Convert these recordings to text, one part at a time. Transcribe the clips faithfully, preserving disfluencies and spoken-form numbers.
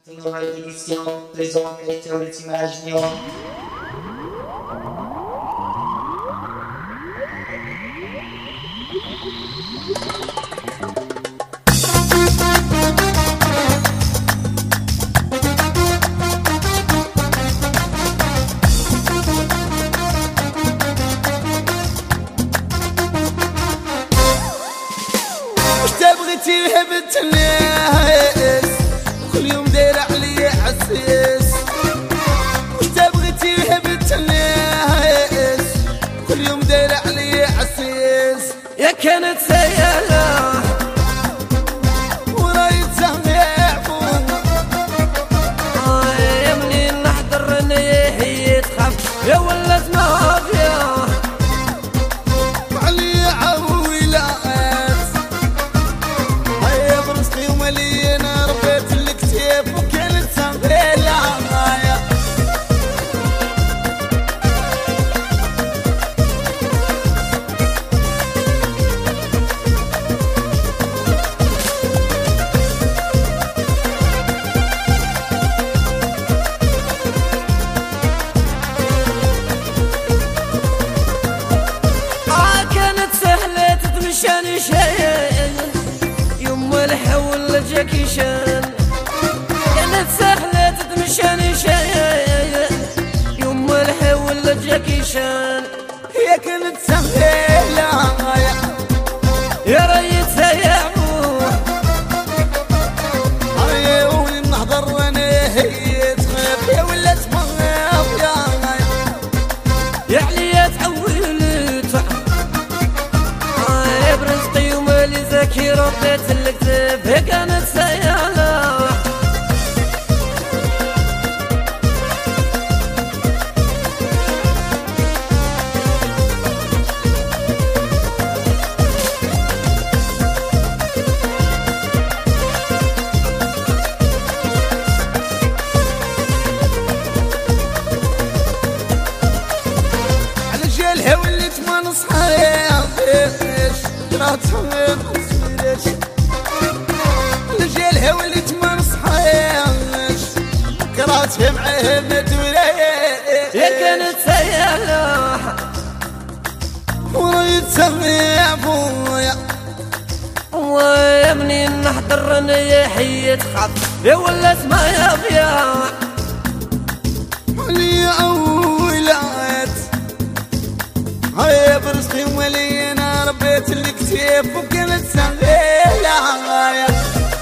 Nouvelle édition, les hommes et les imaginons. تبغيتي هبت الناس كل يوم داير عليا عساس. وش تبغيتي هبت الناس كل يوم داير عليا عساس. يا كانت سيالة وراي تهيعفو يا منين نحضر انا هي تخاف يا ولات مافيا وعلي عويلات مليانة ربيت الكتاب وكانت سهلة معايا. آه كانت سهلة تتمشاني شيء يما الحول جاكيشان. كانت سهلة تتمشاني شاي يما الحول جاكيشان. هي كانت سهلة يا ريت يا ابوه هيا ولي نحضر وانا هي تخاف يا ولات مغاف يا يا عليا تعولت يا برزقي ومالي زكي رديت الكتاب. هي كانت سيالة على جالها وليت ما نصحى يا بيش راتها نصيرش. لجالها وليت ما نصحاش كراتها معاها ما دوراش. يا كانت سيالة وريت سميع بويا ويا منين نحضر انا يا حية تخاف يا ولات ما يبيع علي اولاد. هيا برزقي ومليانة ربيت الكتاب وكانت سهلة.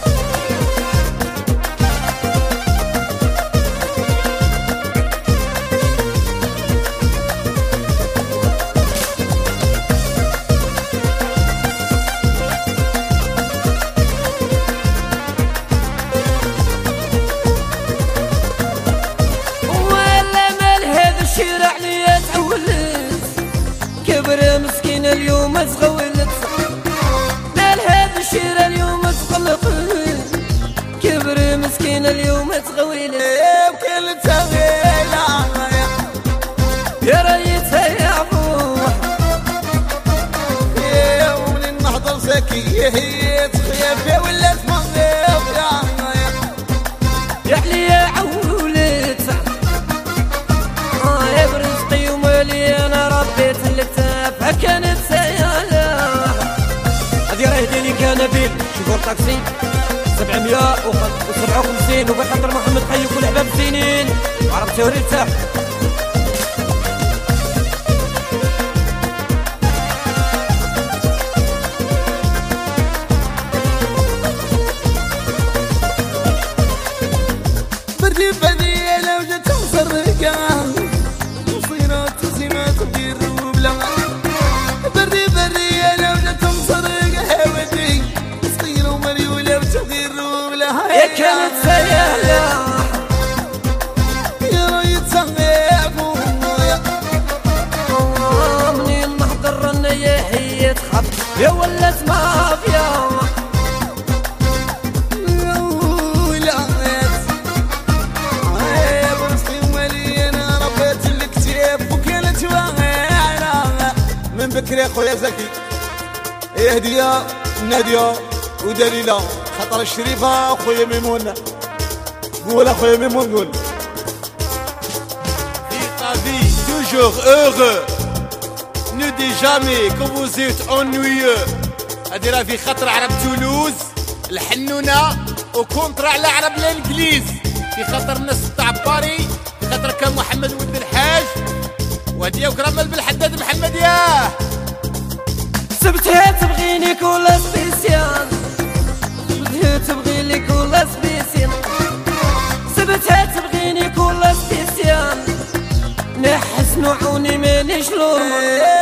ولا مال هذا الشارع لي تعولت كبر مسكين اليوم تغولت. مال هذا الشارع اليوم تقلقت كبر مسكين اليوم تغولت. وكانت سهلة يا ريتها يا ابوه يا ومنين نحضر زكية هي تخاف يا ولات مغاف يا عليا عولت يا برزقي ومالي انا ربيت الكتاب. كانت سيالة هذي راه ديالي كنبيل شوفوا الطاكسي سبعمية وسبعة وخمسين وبخاطر محمد حي وكل حباب السنين عرفتي وريتها. بردي بدي لو جت مسرقة مصيرات تزيمات ودير وبلا. بردي بدي لو جت مسرقة ودي صغيرة ومريولة وتدير وبلا. يا كانت سيالة يا ريت سميع بويا منين نحضر انا يا هي تخاف يا ولات مافيا من بكري يا خويا زكي هي هدية نادية ودليلة خطر الشريفة خويا ميمونة قول اخويا ميمون قول. Vivre ta vie toujours heureux. Ne dis jamais que vous êtes ennuyeux. هذه راه في خاطر عرب تولوز الحنونة وكونترا على عرب الانجليز. في خاطر الناس تاع باري، في خاطر كان محمد ولد الحاج وهديه وكرامل بالحداد محمد. ياه سبتها تبغيني كل سبيسيال، سبتها تبغي لي كل سبيسيال، سبتها تبغيني كل سبيسيال، نحس نوعوني مانيش لون.